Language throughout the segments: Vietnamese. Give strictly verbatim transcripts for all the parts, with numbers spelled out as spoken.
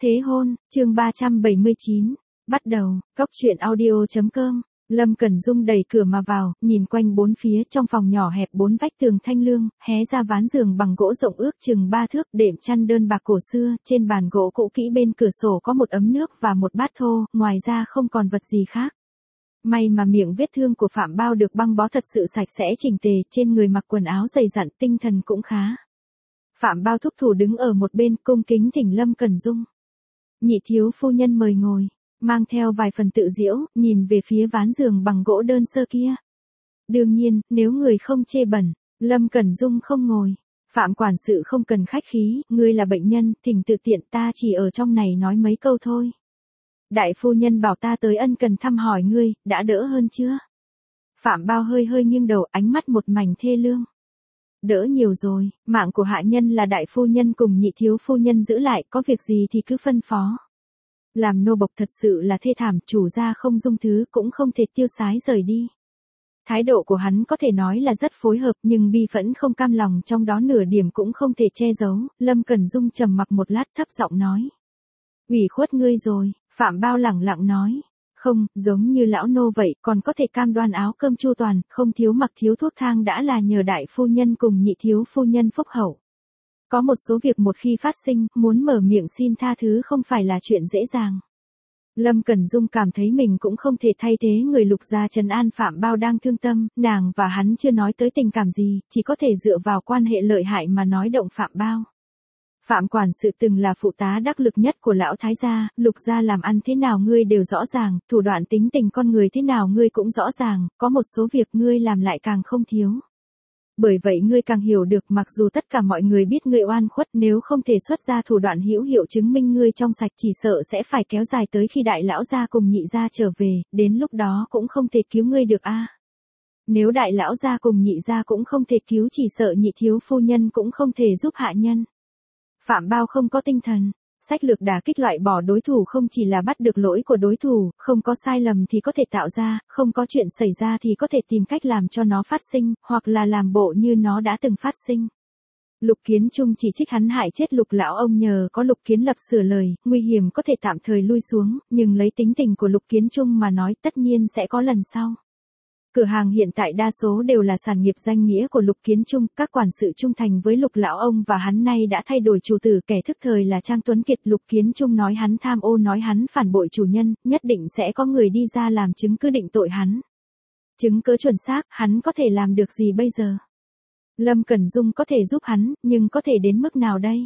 Thế hôn, chương ba trăm bảy mươi chín. Bắt đầu, Cóc truyện audio chấm com. Lâm Cẩn Dung đẩy cửa mà vào, nhìn quanh bốn phía, trong phòng nhỏ hẹp bốn vách tường thanh lương, hé ra ván giường bằng gỗ rộng ước chừng ba thước, đệm chăn đơn bạc cổ xưa, trên bàn gỗ cũ kỹ bên cửa sổ có một ấm nước và một bát thô, ngoài ra không còn vật gì khác. May mà miệng vết thương của Phạm Bao được băng bó thật sự sạch sẽ chỉnh tề, trên người mặc quần áo dày dặn, tinh thần cũng khá. Phạm Bao thúc thủ đứng ở một bên, cung kính thỉnh Lâm Cẩn Dung. Nhị thiếu phu nhân mời ngồi, mang theo vài phần tự giễu, nhìn về phía ván giường bằng gỗ đơn sơ kia. Đương nhiên, nếu người không chê bẩn, Lâm Cẩn Dung không ngồi. Phạm quản sự không cần khách khí, ngươi là bệnh nhân, thỉnh tự tiện, ta chỉ ở trong này nói mấy câu thôi. Đại phu nhân bảo ta tới ân cần thăm hỏi ngươi, đã đỡ hơn chưa? Phạm Bao hơi hơi nghiêng đầu, ánh mắt một mảnh thê lương. Đỡ nhiều rồi, mạng của hạ nhân là đại phu nhân cùng nhị thiếu phu nhân giữ lại, có việc gì thì cứ phân phó. Làm nô bộc thật sự là thê thảm, chủ gia không dung thứ cũng không thể tiêu sái rời đi. Thái độ của hắn có thể nói là rất phối hợp, nhưng bi phẫn không cam lòng trong đó nửa điểm cũng không thể che giấu. Lâm Cẩn Dung trầm mặc một lát, thấp giọng nói. Ủy khuất ngươi rồi, Phạm Bao lẳng lặng nói. Không, giống như lão nô vậy, còn có thể cam đoan áo cơm chu toàn, không thiếu mặc thiếu thuốc thang đã là nhờ đại phu nhân cùng nhị thiếu phu nhân phúc hậu. Có một số việc một khi phát sinh, muốn mở miệng xin tha thứ không phải là chuyện dễ dàng. Lâm Cẩn Dung cảm thấy mình cũng không thể thay thế người Lục gia trấn an Phạm Bao đang thương tâm, nàng và hắn chưa nói tới tình cảm gì, chỉ có thể dựa vào quan hệ lợi hại mà nói động Phạm Bao. Phạm quản sự từng là phụ tá đắc lực nhất của lão thái gia, Lục gia làm ăn thế nào ngươi đều rõ ràng, thủ đoạn tính tình con người thế nào ngươi cũng rõ ràng, có một số việc ngươi làm lại càng không thiếu. Bởi vậy ngươi càng hiểu được, mặc dù tất cả mọi người biết ngươi oan khuất, nếu không thể xuất ra thủ đoạn hữu hiệu chứng minh ngươi trong sạch, chỉ sợ sẽ phải kéo dài tới khi đại lão gia cùng nhị gia trở về, đến lúc đó cũng không thể cứu ngươi được a. Nếu đại lão gia cùng nhị gia cũng không thể cứu, chỉ sợ nhị thiếu phu nhân cũng không thể giúp hạ nhân. Phạm Bao không có tinh thần. Sách lược đả kích loại bỏ đối thủ không chỉ là bắt được lỗi của đối thủ, không có sai lầm thì có thể tạo ra, không có chuyện xảy ra thì có thể tìm cách làm cho nó phát sinh, hoặc là làm bộ như nó đã từng phát sinh. Lục Kiến Trung chỉ trích hắn hại chết Lục lão ông, nhờ có Lục Kiến Lập sửa lời, nguy hiểm có thể tạm thời lui xuống, nhưng lấy tính tình của Lục Kiến Trung mà nói tất nhiên sẽ có lần sau. Cửa hàng hiện tại đa số đều là sản nghiệp danh nghĩa của Lục Kiến Trung, các quản sự trung thành với Lục lão ông và hắn nay đã thay đổi chủ tử, kẻ thức thời là Trang Tuấn Kiệt. Lục Kiến Trung nói hắn tham ô, nói hắn phản bội chủ nhân, nhất định sẽ có người đi ra làm chứng cứ định tội hắn. Chứng cứ chuẩn xác, hắn có thể làm được gì bây giờ? Lâm Cẩn Dung có thể giúp hắn, nhưng có thể đến mức nào đây?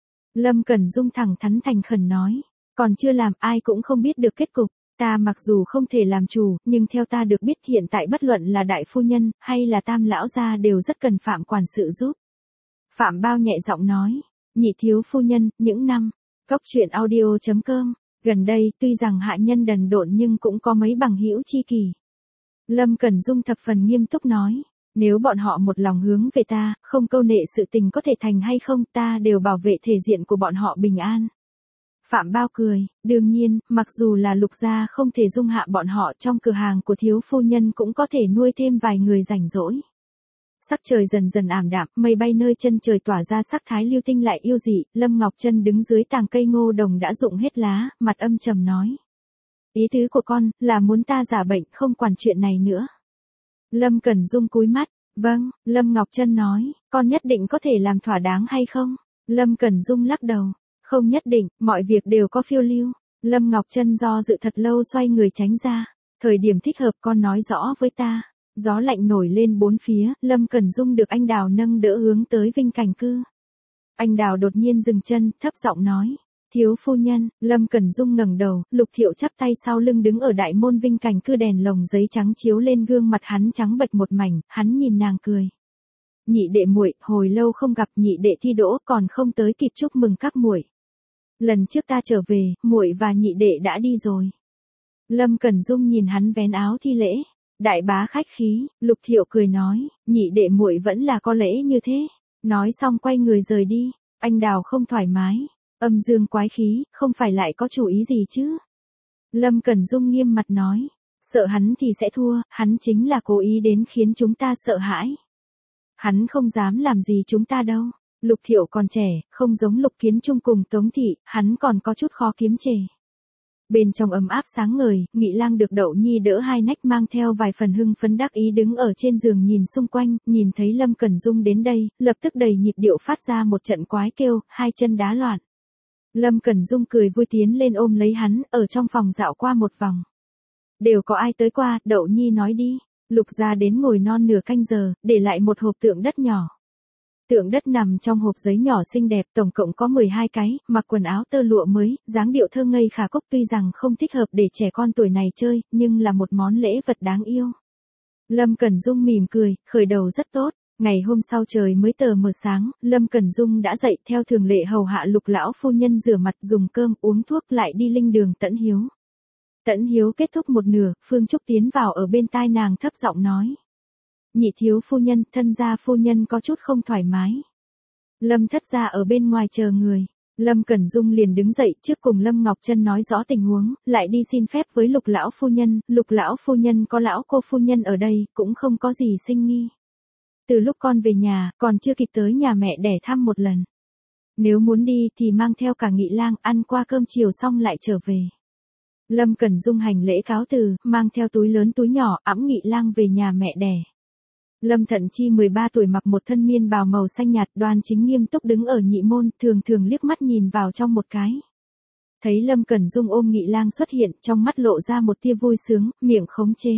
Lâm Cẩn Dung thẳng thắn thành khẩn nói, còn chưa làm ai cũng không biết được kết cục. Ta mặc dù không thể làm chủ, nhưng theo ta được biết hiện tại bất luận là đại phu nhân, hay là tam lão gia đều rất cần Phạm quản sự giúp. Phạm Bao nhẹ giọng nói, nhị thiếu phu nhân, những năm, Cóc truyện audio chấm com, gần đây, tuy rằng hạ nhân đần độn nhưng cũng có mấy bằng hữu chi kỷ. Lâm Cẩn Dung thập phần nghiêm túc nói, nếu bọn họ một lòng hướng về ta, không câu nệ sự tình có thể thành hay không, ta đều bảo vệ thể diện của bọn họ bình an. Phạm Bao cười, đương nhiên, mặc dù là Lục gia không thể dung hạ bọn họ, trong cửa hàng của thiếu phu nhân cũng có thể nuôi thêm vài người rảnh rỗi. Sắc trời dần dần ảm đạm, mây bay nơi chân trời tỏa ra sắc thái lưu tinh lại yêu dị. Lâm Ngọc Trân đứng dưới tàng cây ngô đồng đã rụng hết lá, mặt âm trầm nói. Ý tứ của con, là muốn ta giả bệnh không quản chuyện này nữa. Lâm Cẩn Dung cúi mắt, vâng, Lâm Ngọc Trân nói, con nhất định có thể làm thỏa đáng hay không? Lâm Cẩn Dung lắc đầu. Không nhất định, mọi việc đều có phiêu lưu. Lâm Ngọc Trân do dự thật lâu xoay người tránh ra. Thời điểm thích hợp con nói rõ với ta. Gió lạnh nổi lên bốn phía, Lâm Cẩn Dung được anh Đào nâng đỡ hướng tới Vinh Cảnh Cư. Anh Đào đột nhiên dừng chân, thấp giọng nói. Thiếu phu nhân, Lâm Cẩn Dung ngẩng đầu, Lục Thiệu chắp tay sau lưng đứng ở đại môn Vinh Cảnh Cư, đèn lồng giấy trắng chiếu lên gương mặt hắn trắng bệch một mảnh, hắn nhìn nàng cười. Nhị đệ muội, hồi lâu không gặp, nhị đệ thi đỗ còn không tới kịp chúc mừng các muội. Lần trước ta trở về, muội và nhị đệ đã đi rồi. Lâm Cẩn Dung nhìn hắn vén áo thi lễ. Đại bá khách khí, Lục Thiệu cười nói, nhị đệ muội vẫn là có lễ như thế. Nói xong quay người rời đi. Anh Đào không thoải mái. Âm dương quái khí, không phải lại có chủ ý gì chứ? Lâm Cẩn Dung nghiêm mặt nói. Sợ hắn thì sẽ thua, hắn chính là cố ý đến khiến chúng ta sợ hãi. Hắn không dám làm gì chúng ta đâu. Lục Thiệu còn trẻ, không giống Lục Kiến Trung cùng Tống Thị, hắn còn có chút khó kiếm chề. Bên trong ấm áp sáng ngời, Nghị Lang được Đậu Nhi đỡ hai nách mang theo vài phần hưng phấn đắc ý đứng ở trên giường nhìn xung quanh, nhìn thấy Lâm Cẩn Dung đến đây, lập tức đầy nhịp điệu phát ra một trận quái kêu, hai chân đá loạn. Lâm Cẩn Dung cười vui tiến lên ôm lấy hắn, ở trong phòng dạo qua một vòng. Đều có ai tới qua, Đậu Nhi nói đi. Lục gia đến ngồi non nửa canh giờ, để lại một hộp tượng đất nhỏ. Tượng đất nằm trong hộp giấy nhỏ xinh đẹp, tổng cộng có mười hai cái, mặc quần áo tơ lụa mới, dáng điệu thơ ngây khả cốc, tuy rằng không thích hợp để trẻ con tuổi này chơi, nhưng là một món lễ vật đáng yêu. Lâm Cẩn Dung mỉm cười, khởi đầu rất tốt. Ngày hôm sau trời mới tờ mờ sáng, Lâm Cẩn Dung đã dậy theo thường lệ hầu hạ Lục lão phu nhân rửa mặt, dùng cơm, uống thuốc, lại đi linh đường tẫn hiếu. Tẫn hiếu kết thúc một nửa, Phương Trúc tiến vào ở bên tai nàng thấp giọng nói. Nhị thiếu phu nhân, thân gia phu nhân có chút không thoải mái. Lâm thất gia ở bên ngoài chờ người. Lâm Cẩn Dung liền đứng dậy trước cùng Lâm Ngọc Trân nói rõ tình huống, lại đi xin phép với Lục lão phu nhân, Lục lão phu nhân có lão cô phu nhân ở đây, cũng không có gì sinh nghi. Từ lúc con về nhà, còn chưa kịp tới nhà mẹ đẻ thăm một lần. Nếu muốn đi thì mang theo cả Nghị Lang, ăn qua cơm chiều xong lại trở về. Lâm Cẩn Dung hành lễ cáo từ, mang theo túi lớn túi nhỏ, ẵm Nghị Lang về nhà mẹ đẻ. Lâm Thận Chi mười ba tuổi mặc một thân miên bào màu xanh nhạt, đoan chính nghiêm túc đứng ở nhị môn, thường thường liếc mắt nhìn vào trong một cái. Thấy Lâm Cẩn Dung ôm Nghị Lang xuất hiện, trong mắt lộ ra một tia vui sướng, miệng khống chế.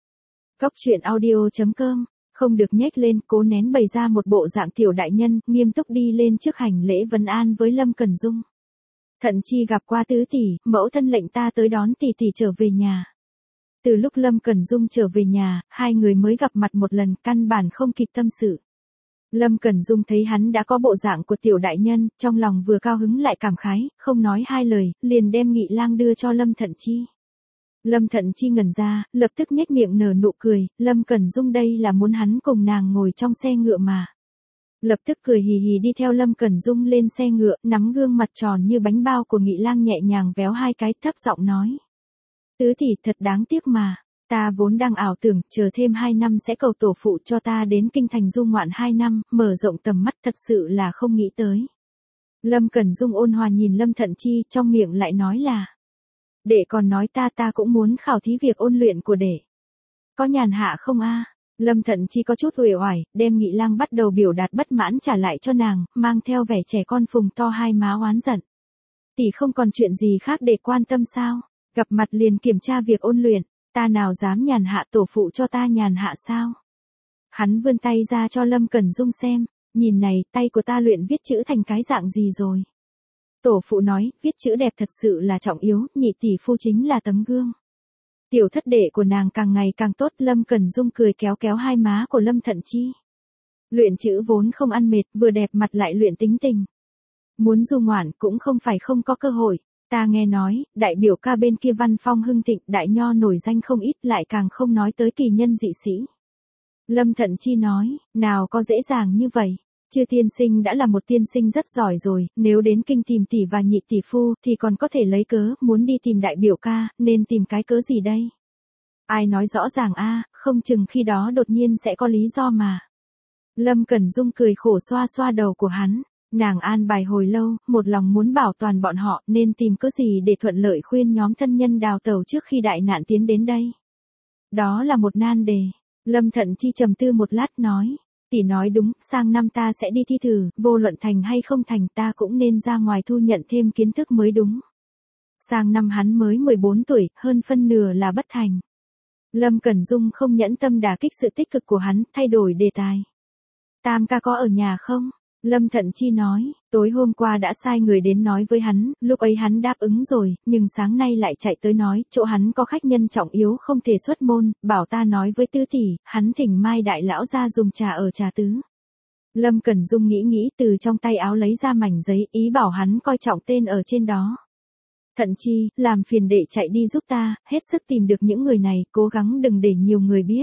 Cóc truyện audio chấm com, không được nhếch lên, cố nén bày ra một bộ dạng tiểu đại nhân, nghiêm túc đi lên trước hành lễ vấn an với Lâm Cẩn Dung. Thận Chi gặp qua tứ tỷ, mẫu thân lệnh ta tới đón tỷ tỷ trở về nhà. Từ lúc Lâm Cẩn Dung trở về nhà, hai người mới gặp mặt một lần, căn bản không kịp tâm sự. Lâm Cẩn Dung thấy hắn đã có bộ dạng của tiểu đại nhân, trong lòng vừa cao hứng lại cảm khái, không nói hai lời, liền đem Nghị Lang đưa cho Lâm Thận Chi. Lâm Thận Chi ngẩn ra, lập tức nhếch miệng nở nụ cười, Lâm Cẩn Dung đây là muốn hắn cùng nàng ngồi trong xe ngựa mà. Lập tức cười hì hì đi theo Lâm Cẩn Dung lên xe ngựa, nắm gương mặt tròn như bánh bao của Nghị Lang nhẹ nhàng véo hai cái, thấp giọng nói. Tứ tỷ thật đáng tiếc mà, ta vốn đang ảo tưởng, chờ thêm hai năm sẽ cầu tổ phụ cho ta đến kinh thành du ngoạn hai năm, mở rộng tầm mắt, thật sự là không nghĩ tới. Lâm Cẩn Dung ôn hòa nhìn Lâm Thận Chi, trong miệng lại nói là. Đệ còn nói ta ta cũng muốn khảo thí việc ôn luyện của đệ. Có nhàn hạ không a? Lâm Thận Chi có chút uể oải, đem Nghị Lang bắt đầu biểu đạt bất mãn trả lại cho nàng, mang theo vẻ trẻ con phùng to hai má oán giận. Tỷ không còn chuyện gì khác để quan tâm sao? Gặp mặt liền kiểm tra việc ôn luyện, ta nào dám nhàn hạ, tổ phụ cho ta nhàn hạ sao? Hắn vươn tay ra cho Lâm Cẩn Dung xem, nhìn này, tay của ta luyện viết chữ thành cái dạng gì rồi? Tổ phụ nói, viết chữ đẹp thật sự là trọng yếu, nhị tỷ phu chính là tấm gương. Tiểu thất đệ của nàng càng ngày càng tốt, Lâm Cẩn Dung cười kéo kéo hai má của Lâm Thận Chi. Luyện chữ vốn không ăn mệt, vừa đẹp mặt lại luyện tính tình. Muốn du ngoạn cũng không phải không có cơ hội. Ta nghe nói, đại biểu ca bên kia văn phong hưng thịnh, đại nho nổi danh không ít, lại càng không nói tới kỳ nhân dị sĩ. Lâm Thận Chi nói, nào có dễ dàng như vậy. Chư tiên sinh đã là một tiên sinh rất giỏi rồi, nếu đến kinh tìm tỷ và nhị tỷ phu, thì còn có thể lấy cớ, muốn đi tìm đại biểu ca, nên tìm cái cớ gì đây? Ai nói rõ ràng a, không chừng khi đó đột nhiên sẽ có lý do mà. Lâm Cẩn Dung cười khổ xoa xoa đầu của hắn, nàng an bài hồi lâu, một lòng muốn bảo toàn bọn họ, nên tìm cớ gì để thuận lợi khuyên nhóm thân nhân đào tẩu trước khi đại nạn tiến đến đây. Đó là một nan đề. Lâm Thận Chi trầm tư một lát nói. Tỷ nói đúng, sang năm ta sẽ đi thi thử, vô luận thành hay không thành ta cũng nên ra ngoài thu nhận thêm kiến thức mới đúng. Sang năm hắn mới mười bốn tuổi, hơn phân nửa là bất thành. Lâm Cẩn Dung không nhẫn tâm đả kích sự tích cực của hắn, thay đổi đề tài. Tam ca có ở nhà không? Lâm Thận Chi nói, tối hôm qua đã sai người đến nói với hắn, lúc ấy hắn đáp ứng rồi, nhưng sáng nay lại chạy tới nói, chỗ hắn có khách nhân trọng yếu không thể xuất môn, bảo ta nói với tứ tỷ, hắn thỉnh Mai đại lão ra dùng trà ở trà tứ. Lâm Cẩn Dung nghĩ nghĩ từ trong tay áo lấy ra mảnh giấy, ý bảo hắn coi trọng tên ở trên đó. Thận Chi, làm phiền đệ chạy đi giúp ta, hết sức tìm được những người này, cố gắng đừng để nhiều người biết.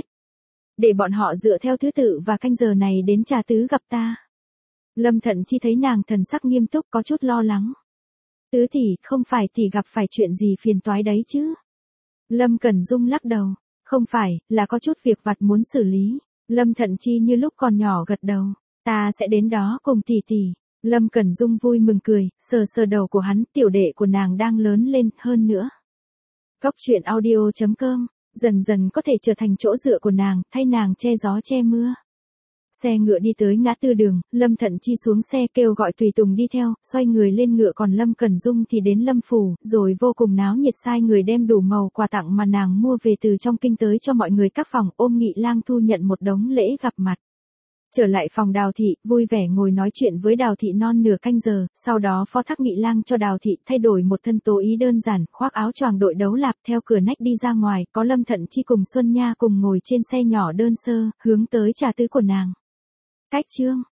Để bọn họ dựa theo thứ tự và canh giờ này đến trà tứ gặp ta. Lâm Thận Chi thấy nàng thần sắc nghiêm túc có chút lo lắng. Tứ tỷ, không phải tỷ gặp phải chuyện gì phiền toái đấy chứ? Lâm Cẩn Dung lắc đầu, không phải, là có chút việc vặt muốn xử lý. Lâm Thận Chi như lúc còn nhỏ gật đầu. Ta sẽ đến đó cùng tỷ tỷ. Lâm Cẩn Dung vui mừng cười, sờ sờ đầu của hắn, tiểu đệ của nàng đang lớn lên hơn nữa. Cóc truyện audio chấm com, dần dần có thể trở thành chỗ dựa của nàng, thay nàng che gió che mưa. Xe ngựa đi tới ngã tư đường, Lâm Thận Chi xuống xe kêu gọi tùy tùng đi theo, xoay người lên ngựa, còn Lâm Cẩn Dung thì đến Lâm phủ, rồi vô cùng náo nhiệt sai người đem đủ màu quà tặng mà nàng mua về từ trong kinh tới cho mọi người các phòng, ôm Nghị Lang thu nhận một đống lễ gặp mặt. Trở lại phòng Đào thị, vui vẻ ngồi nói chuyện với Đào thị non nửa canh giờ, sau đó phó thác Nghị Lang cho Đào thị thay đổi một thân tố ý đơn giản, khoác áo choàng đội đấu lạp theo cửa nách đi ra ngoài, có Lâm Thận Chi cùng Xuân Nha cùng ngồi trên xe nhỏ đơn sơ, hướng tới trà tứ của nàng. Cách chương